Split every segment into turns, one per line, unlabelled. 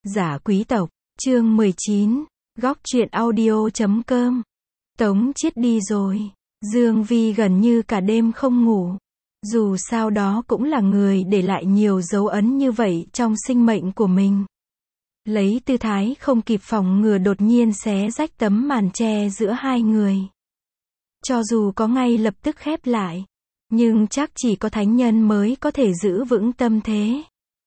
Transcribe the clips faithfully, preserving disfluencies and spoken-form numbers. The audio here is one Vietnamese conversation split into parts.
Giả quý tộc, chương mười chín, góc truyện audio chấm com. Tống Chiết đi rồi. Dương Vi gần như cả đêm không ngủ. Dù sao đó cũng là người để lại nhiều dấu ấn như vậy trong sinh mệnh của mình. Lấy tư thái không kịp phòng ngừa đột nhiên xé rách tấm màn che giữa hai người. Cho dù có ngay lập tức khép lại, nhưng chắc chỉ có thánh nhân mới có thể giữ vững tâm thế.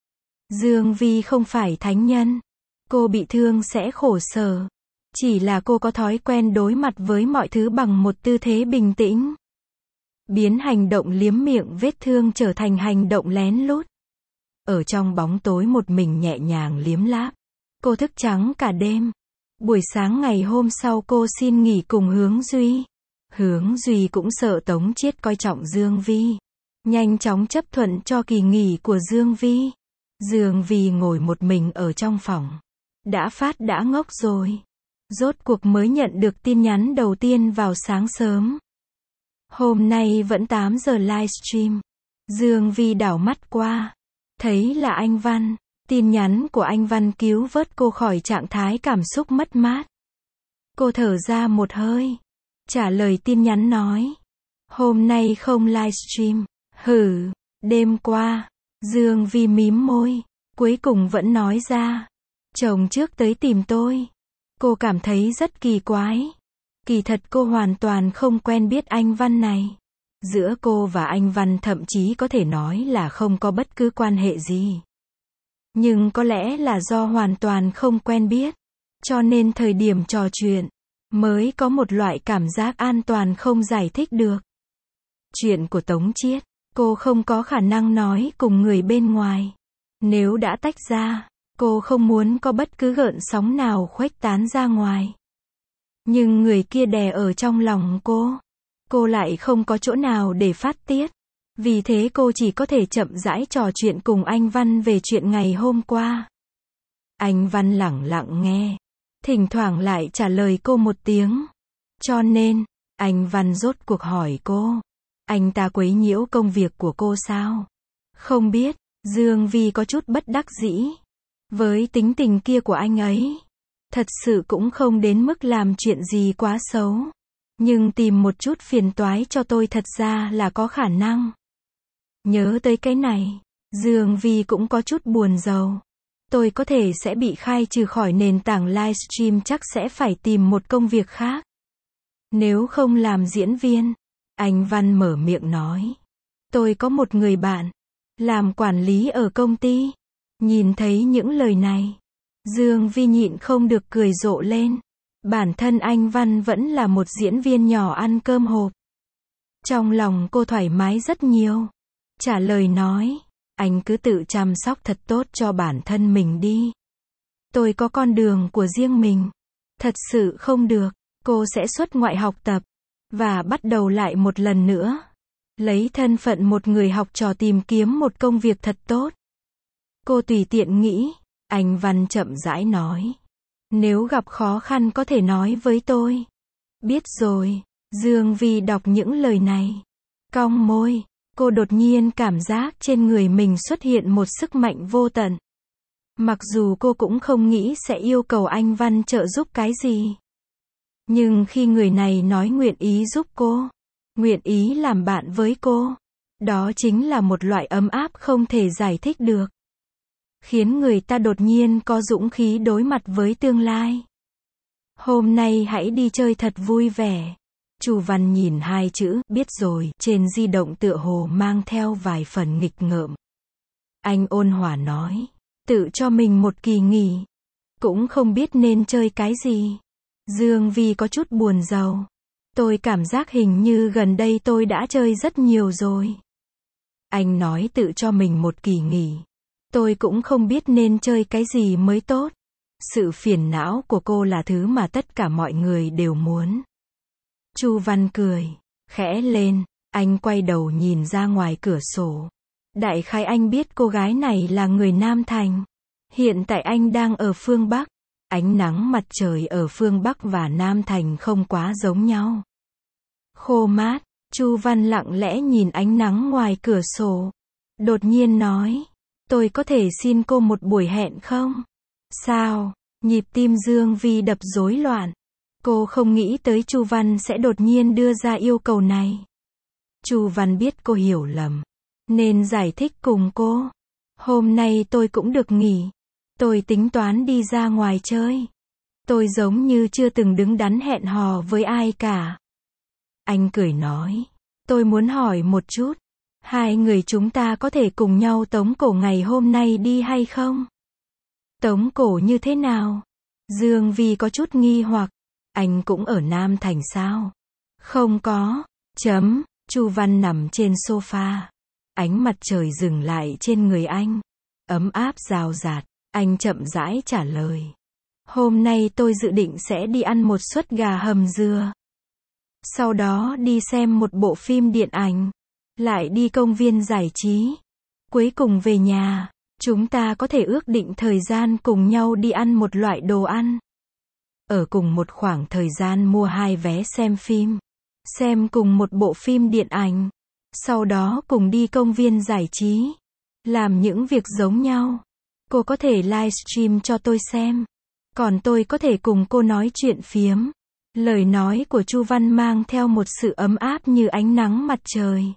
Dương Vi không phải thánh nhân. Cô bị thương sẽ khổ sở. Chỉ là cô có thói quen đối mặt với mọi thứ bằng một tư thế bình tĩnh. Biến hành động liếm miệng vết thương trở thành hành động lén lút. Ở trong bóng tối một mình nhẹ nhàng liếm láp. Cô thức trắng cả đêm. Buổi sáng ngày hôm sau cô xin nghỉ cùng Hướng Duy. Hướng Duy cũng sợ Tống Chiết coi trọng Dương Vi. Nhanh chóng chấp thuận cho kỳ nghỉ của Dương Vi. Dương Vi ngồi một mình ở trong phòng. Đã phát đã ngốc rồi. Rốt cuộc mới nhận được tin nhắn đầu tiên vào sáng sớm. Hôm nay vẫn tám giờ livestream. Dương Vi đảo mắt qua. Thấy là anh Văn. Tin nhắn của anh Văn cứu vớt cô khỏi trạng thái cảm xúc mất mát. Cô thở ra một hơi. Trả lời tin nhắn nói. Hôm nay không livestream. Hử, đêm qua. Dương Vi mím môi. Cuối cùng vẫn nói ra. Chồng trước tới tìm tôi. Cô cảm thấy rất kỳ quái. Kỳ thật cô hoàn toàn không quen biết anh Văn này. Giữa cô và anh Văn thậm chí có thể nói là không có bất cứ quan hệ gì. Nhưng có lẽ là do hoàn toàn không quen biết. Cho nên thời điểm trò chuyện, mới có một loại cảm giác an toàn không giải thích được. Chuyện của Tống Chiết, cô không có khả năng nói cùng người bên ngoài. Nếu đã tách ra, cô không muốn có bất cứ gợn sóng nào khuếch tán ra ngoài. Nhưng người kia đè ở trong lòng cô. Cô lại không có chỗ nào để phát tiết. Vì thế cô chỉ có thể chậm rãi trò chuyện cùng anh Văn về chuyện ngày hôm qua. Anh Văn lẳng lặng nghe. Thỉnh thoảng lại trả lời cô một tiếng. Cho nên, anh Văn rốt cuộc hỏi cô. Anh ta quấy nhiễu công việc của cô sao? Không biết. Dương Vi có chút bất đắc dĩ. Với tính tình kia của anh ấy, thật sự cũng không đến mức làm chuyện gì quá xấu. Nhưng tìm một chút phiền toái cho tôi thật ra là có khả năng. Nhớ tới cái này, Dương Vi cũng có chút buồn rầu. Tôi có thể sẽ bị khai trừ khỏi nền tảng livestream, chắc sẽ phải tìm một công việc khác. Nếu không làm diễn viên, anh Văn mở miệng nói. Tôi có một người bạn, làm quản lý ở công ty. Nhìn thấy những lời này, Dương Vi nhịn không được cười rộ lên. Bản thân anh Văn vẫn là một diễn viên nhỏ ăn cơm hộp. Trong lòng cô thoải mái rất nhiều. Trả lời nói, anh cứ tự chăm sóc thật tốt cho bản thân mình đi. Tôi có con đường của riêng mình. Thật sự không được, cô sẽ xuất ngoại học tập. Và bắt đầu lại một lần nữa. Lấy thân phận một người học trò tìm kiếm một công việc thật tốt. Cô tùy tiện nghĩ. Anh Văn chậm rãi nói. Nếu gặp khó khăn có thể nói với tôi. Biết rồi. Dương Vi đọc những lời này. Cong môi. Cô đột nhiên cảm giác trên người mình xuất hiện một sức mạnh vô tận. Mặc dù cô cũng không nghĩ sẽ yêu cầu anh Văn trợ giúp cái gì. Nhưng khi người này nói nguyện ý giúp cô, nguyện ý làm bạn với cô, đó chính là một loại ấm áp không thể giải thích được. Khiến người ta đột nhiên có dũng khí đối mặt với tương lai. Hôm nay hãy đi chơi thật vui vẻ. Chu Văn nhìn hai chữ, biết rồi, trên di động tựa hồ mang theo vài phần nghịch ngợm. Anh ôn hòa nói, tự cho mình một kỳ nghỉ. Cũng không biết nên chơi cái gì. Dương Vi có chút buồn rầu. Tôi cảm giác hình như gần đây tôi đã chơi rất nhiều rồi. Anh nói tự cho mình một kỳ nghỉ. Tôi cũng không biết nên chơi cái gì mới tốt. Sự phiền não của cô là thứ mà tất cả mọi người đều muốn. Chu Văn cười, khẽ lên, anh quay đầu nhìn ra ngoài cửa sổ. Đại khái anh biết cô gái này là người Nam Thành. Hiện tại anh đang ở phương Bắc. Ánh nắng mặt trời ở phương Bắc và Nam Thành không quá giống nhau. Khô mát, Chu Văn lặng lẽ nhìn ánh nắng ngoài cửa sổ. Đột nhiên nói, tôi có thể xin cô một buổi hẹn không? Sao? Nhịp tim Dương Vi đập rối loạn. Cô không nghĩ tới Chu Văn sẽ đột nhiên đưa ra yêu cầu này. Chu Văn biết cô hiểu lầm, nên giải thích cùng cô. Hôm nay tôi cũng được nghỉ. Tôi tính toán đi ra ngoài chơi. Tôi giống như chưa từng đứng đắn hẹn hò với ai cả. Anh cười nói. Tôi muốn hỏi một chút. Hai người chúng ta có thể cùng nhau tống cổ ngày hôm nay đi hay không? Tống cổ như thế nào? Dương Vi có chút nghi hoặc. Anh cũng ở Nam Thành sao? Không có. Chấm. Chu Văn nằm trên sofa. Ánh mặt trời dừng lại trên người anh. Ấm áp rào rạt. Anh chậm rãi trả lời. Hôm nay tôi dự định sẽ đi ăn một suất gà hầm dừa. Sau đó đi xem một bộ phim điện ảnh. Lại đi công viên giải trí. Cuối cùng về nhà. Chúng ta có thể ước định thời gian cùng nhau đi ăn một loại đồ ăn. Ở cùng một khoảng thời gian mua hai vé xem phim. Xem cùng một bộ phim điện ảnh. Sau đó cùng đi công viên giải trí. Làm những việc giống nhau. Cô có thể livestream cho tôi xem. Còn tôi có thể cùng cô nói chuyện phiếm. Lời nói của Chu Văn mang theo một sự ấm áp như ánh nắng mặt trời.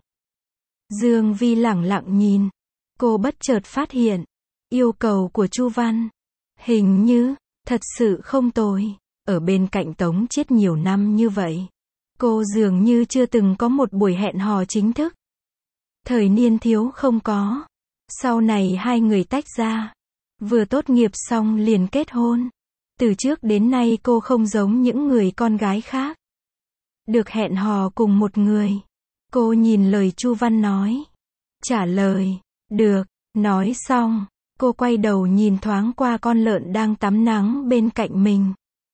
Dương Vi lẳng lặng nhìn. Cô bất chợt phát hiện. Yêu cầu của Chu Văn. Hình như, thật sự không tồi. Ở bên cạnh Tống Chiết nhiều năm như vậy. Cô dường như chưa từng có một buổi hẹn hò chính thức. Thời niên thiếu không có. Sau này hai người tách ra. Vừa tốt nghiệp xong liền kết hôn. Từ trước đến nay cô không giống những người con gái khác. Được hẹn hò cùng một người. Cô nhìn lời Chu Văn nói. Trả lời. Được. Nói xong. Cô quay đầu nhìn thoáng qua con lợn đang tắm nắng bên cạnh mình.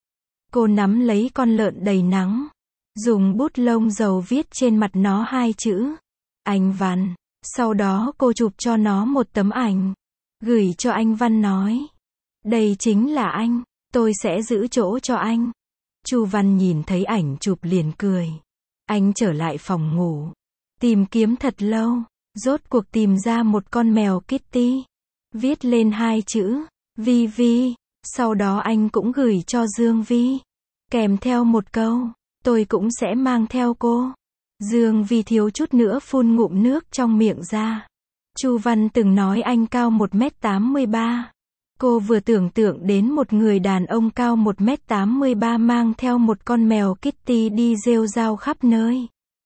Cô nắm lấy con lợn đầy nắng. Dùng bút lông dầu viết trên mặt nó hai chữ. Anh Văn. Sau đó cô chụp cho nó một tấm ảnh. Gửi cho anh Văn nói. Đây chính là anh. Tôi sẽ giữ chỗ cho anh. Chu Văn nhìn thấy ảnh chụp liền cười. Anh trở lại phòng ngủ. Tìm kiếm thật lâu. Rốt cuộc tìm ra một con mèo Kitty. Viết lên hai chữ. Vi Vi. Sau đó anh cũng gửi cho Dương Vi. Kèm theo một câu. Tôi cũng sẽ mang theo cô. Dương Vi thiếu chút nữa phun ngụm nước trong miệng ra. Chu Văn từng nói anh cao một mét tám mươi ba. Cô vừa tưởng tượng đến một người đàn ông cao một mét tám mươi ba mang theo một con mèo Kitty đi rêu rao khắp nơi.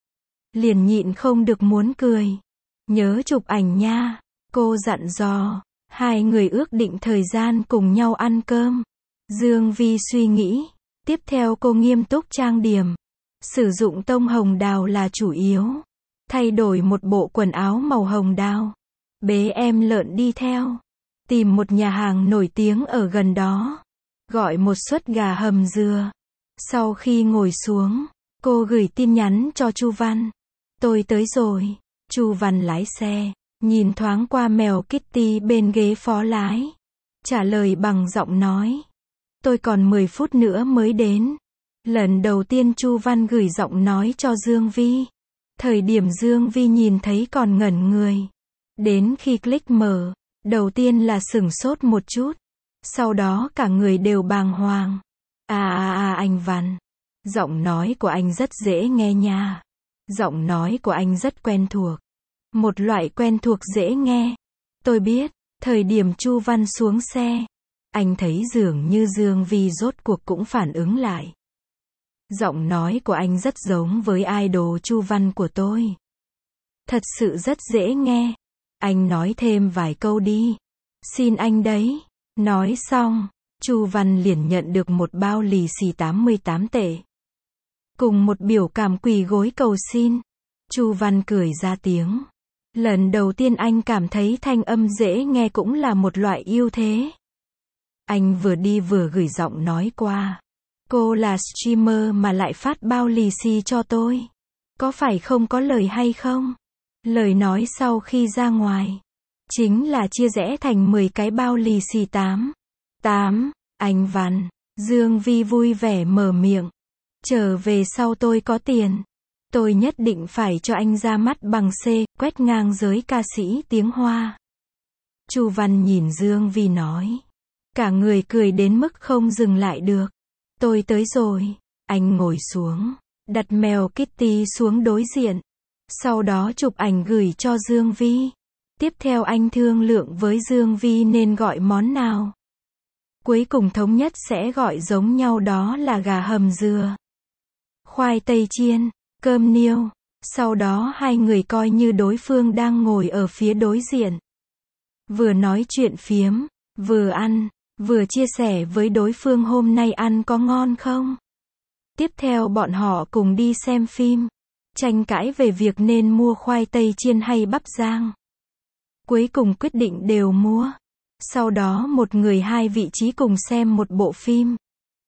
Liền nhịn không được muốn cười. Nhớ chụp ảnh nha. Cô dặn dò. Hai người ước định thời gian cùng nhau ăn cơm. Dương Vi suy nghĩ. Tiếp theo cô nghiêm túc trang điểm. Sử dụng tông hồng đào là chủ yếu. Thay đổi một bộ quần áo màu hồng đào. Bế em lợn đi theo. Tìm một nhà hàng nổi tiếng ở gần đó. Gọi một suất gà hầm dừa. Sau khi ngồi xuống, cô gửi tin nhắn cho Chu Văn. Tôi tới rồi. Chu Văn lái xe. Nhìn thoáng qua mèo Kitty bên ghế phó lái. Trả lời bằng giọng nói. Tôi còn mười phút nữa mới đến. Lần đầu tiên Chu Văn gửi giọng nói cho Dương Vi. Thời điểm Dương Vi nhìn thấy còn ngẩn người. Đến khi click mở, đầu tiên là sửng sốt một chút. Sau đó cả người đều bàng hoàng. À à à anh Văn. Giọng nói của anh rất dễ nghe nha. Giọng nói của anh rất quen thuộc. Một loại quen thuộc dễ nghe. Tôi biết, thời điểm Chu Văn xuống xe. Anh thấy dường như Dương Vi rốt cuộc cũng phản ứng lại. Giọng nói của anh rất giống với idol Chu Văn của tôi. Thật sự rất dễ nghe. Anh nói thêm vài câu đi. Xin anh đấy. Nói xong, Chu Văn liền nhận được một bao lì xì tám mươi tám tệ. Cùng một biểu cảm quỳ gối cầu xin. Chu Văn cười ra tiếng. Lần đầu tiên anh cảm thấy thanh âm dễ nghe cũng là một loại ưu thế. Anh vừa đi vừa gửi giọng nói qua. Cô là streamer mà lại phát bao lì xì cho tôi. Có phải không có lời hay không? Lời nói sau khi ra ngoài. Chính là chia rẽ thành mười cái bao lì xì tám. tám. Anh Văn. Dương Vi vui vẻ mở miệng. Trở về sau tôi có tiền. Tôi nhất định phải cho anh ra mắt bằng C, quét ngang giới ca sĩ tiếng Hoa. Chu Văn nhìn Dương Vi nói. Cả người cười đến mức không dừng lại được. Tôi tới rồi. Anh ngồi xuống, đặt mèo Kitty xuống đối diện. Sau đó chụp ảnh gửi cho Dương Vi. Tiếp theo anh thương lượng với Dương Vi nên gọi món nào. Cuối cùng thống nhất sẽ gọi giống nhau, đó là gà hầm dừa, khoai tây chiên, cơm niêu. Sau đó hai người coi như đối phương đang ngồi ở phía đối diện. Vừa nói chuyện phiếm, vừa ăn, vừa chia sẻ với đối phương hôm nay ăn có ngon không. Tiếp theo bọn họ cùng đi xem phim, tranh cãi về việc nên mua khoai tây chiên hay bắp rang. Cuối cùng quyết định đều mua. Sau đó một người hai vị trí cùng xem một bộ phim.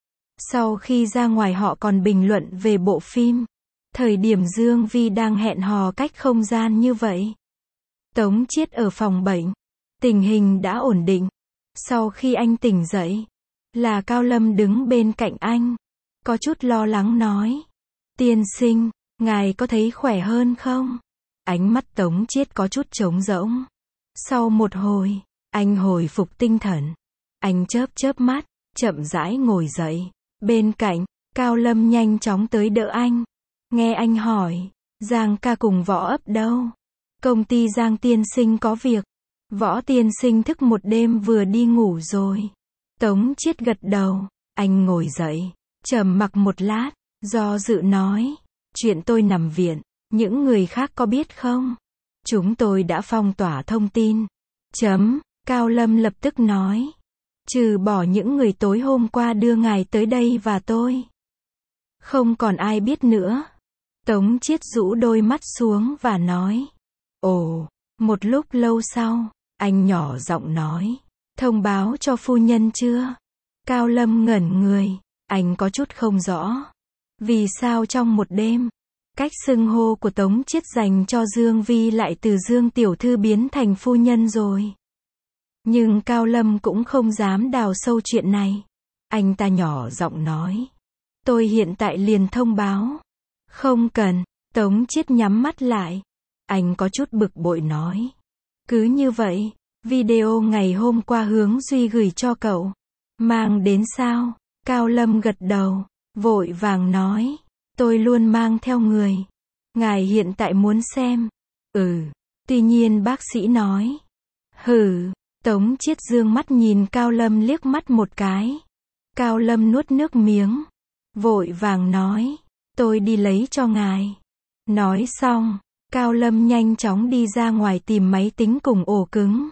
Sau khi ra ngoài họ còn bình luận về bộ phim. Thời điểm Dương Vi đang hẹn hò cách không gian như vậy. Tống Chiết ở phòng bệnh. Tình hình đã ổn định. Sau khi anh tỉnh dậy, là Cao Lâm đứng bên cạnh anh. Có chút lo lắng nói. Tiên sinh, ngài có thấy khỏe hơn không? Ánh mắt Tống Chiết có chút trống rỗng. Sau một hồi, anh hồi phục tinh thần. Anh chớp chớp mắt, chậm rãi ngồi dậy. Bên cạnh, Cao Lâm nhanh chóng tới đỡ anh. Nghe anh hỏi, Giang ca cùng Võ ấp đâu? Công ty Giang tiên sinh có việc. Võ tiên sinh thức một đêm vừa đi ngủ rồi. Tống Chiết gật đầu. Anh ngồi dậy, trầm mặc một lát, do dự nói. Chuyện tôi nằm viện, những người khác có biết không? Chúng tôi đã phong tỏa thông tin. Chấm, Cao Lâm lập tức nói. Trừ bỏ những người tối hôm qua đưa ngài tới đây và tôi. Không còn ai biết nữa. Tống Chiết rũ đôi mắt xuống và nói. Ồ, một lúc lâu sau, anh nhỏ giọng nói. Thông báo cho phu nhân chưa? Cao Lâm ngẩn người, anh có chút không rõ. Vì sao trong một đêm, cách xưng hô của Tống Chiết dành cho Dương Vi lại từ Dương tiểu thư biến thành phu nhân rồi. Nhưng Cao Lâm cũng không dám đào sâu chuyện này. Anh ta nhỏ giọng nói. Tôi hiện tại liền thông báo. Không cần. Tống Chiết nhắm mắt lại. Anh có chút bực bội nói. Cứ như vậy, video ngày hôm qua Hướng Duy gửi cho cậu. Mang đến sao? Cao Lâm gật đầu, vội vàng nói. Tôi luôn mang theo người. Ngài hiện tại muốn xem. Ừ. Tuy nhiên bác sĩ nói. Hừ. Tống Chiết dương mắt nhìn Cao Lâm liếc mắt một cái. Cao Lâm nuốt nước miếng. Vội vàng nói. Tôi đi lấy cho ngài. Nói xong, Cao Lâm nhanh chóng đi ra ngoài tìm máy tính cùng ổ cứng.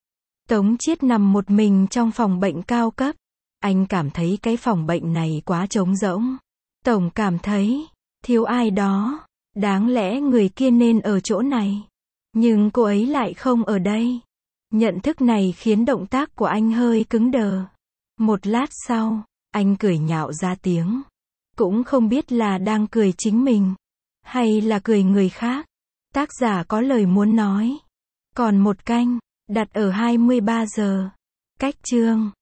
Tống Chiết nằm một mình trong phòng bệnh cao cấp. Anh cảm thấy cái phòng bệnh này quá trống rỗng. Tổng cảm thấy thiếu ai đó. Đáng lẽ người kia nên ở chỗ này. Nhưng cô ấy lại không ở đây. Nhận thức này khiến động tác của anh hơi cứng đờ. Một lát sau, anh cười nhạo ra tiếng. Cũng không biết là đang cười chính mình, hay là cười người khác. Tác giả có lời muốn nói. Còn một canh, đặt ở hai mươi ba giờ. Cách chương